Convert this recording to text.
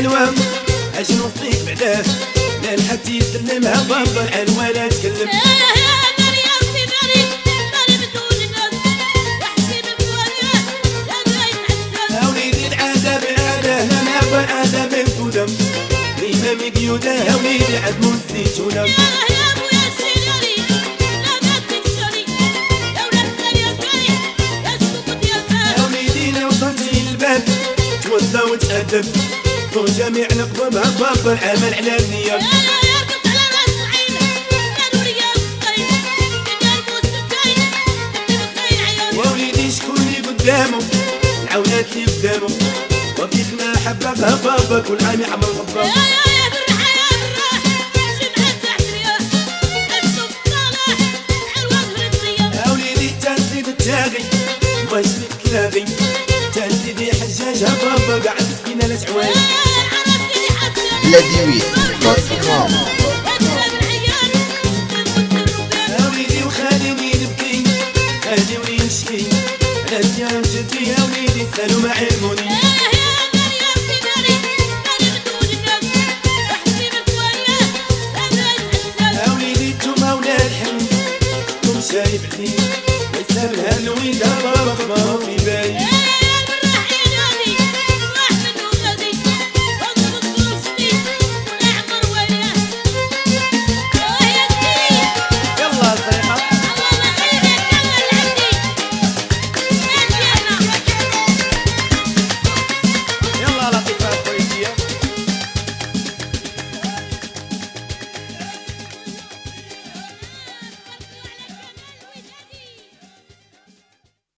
العلوام اش نوصيك بعداه لا الحد يسلمها بابا العلوة لا تكلم وليدي العذاب عاده لا نعبر عذاب القدم ريما مقيودة يا وليدي عد موسيت ونم يا وليدي لو صرتي الباب توضى وتأدب فوق جميع القباب بابا العمل على النية ووليدي شكون اللي قدامه العونات اللي قدامه وفيك ما حببها بابا كل عام يعمل غباب يا وليدي تنسيد التاغي باش تلاغي تنسيدي حجاجها بابا قاعد فينا لا تعوان بلاديوي.com يا وليدي وخليني نبكي خليوني نشكي على ديال جدي يا وليدي سالوا ما علموني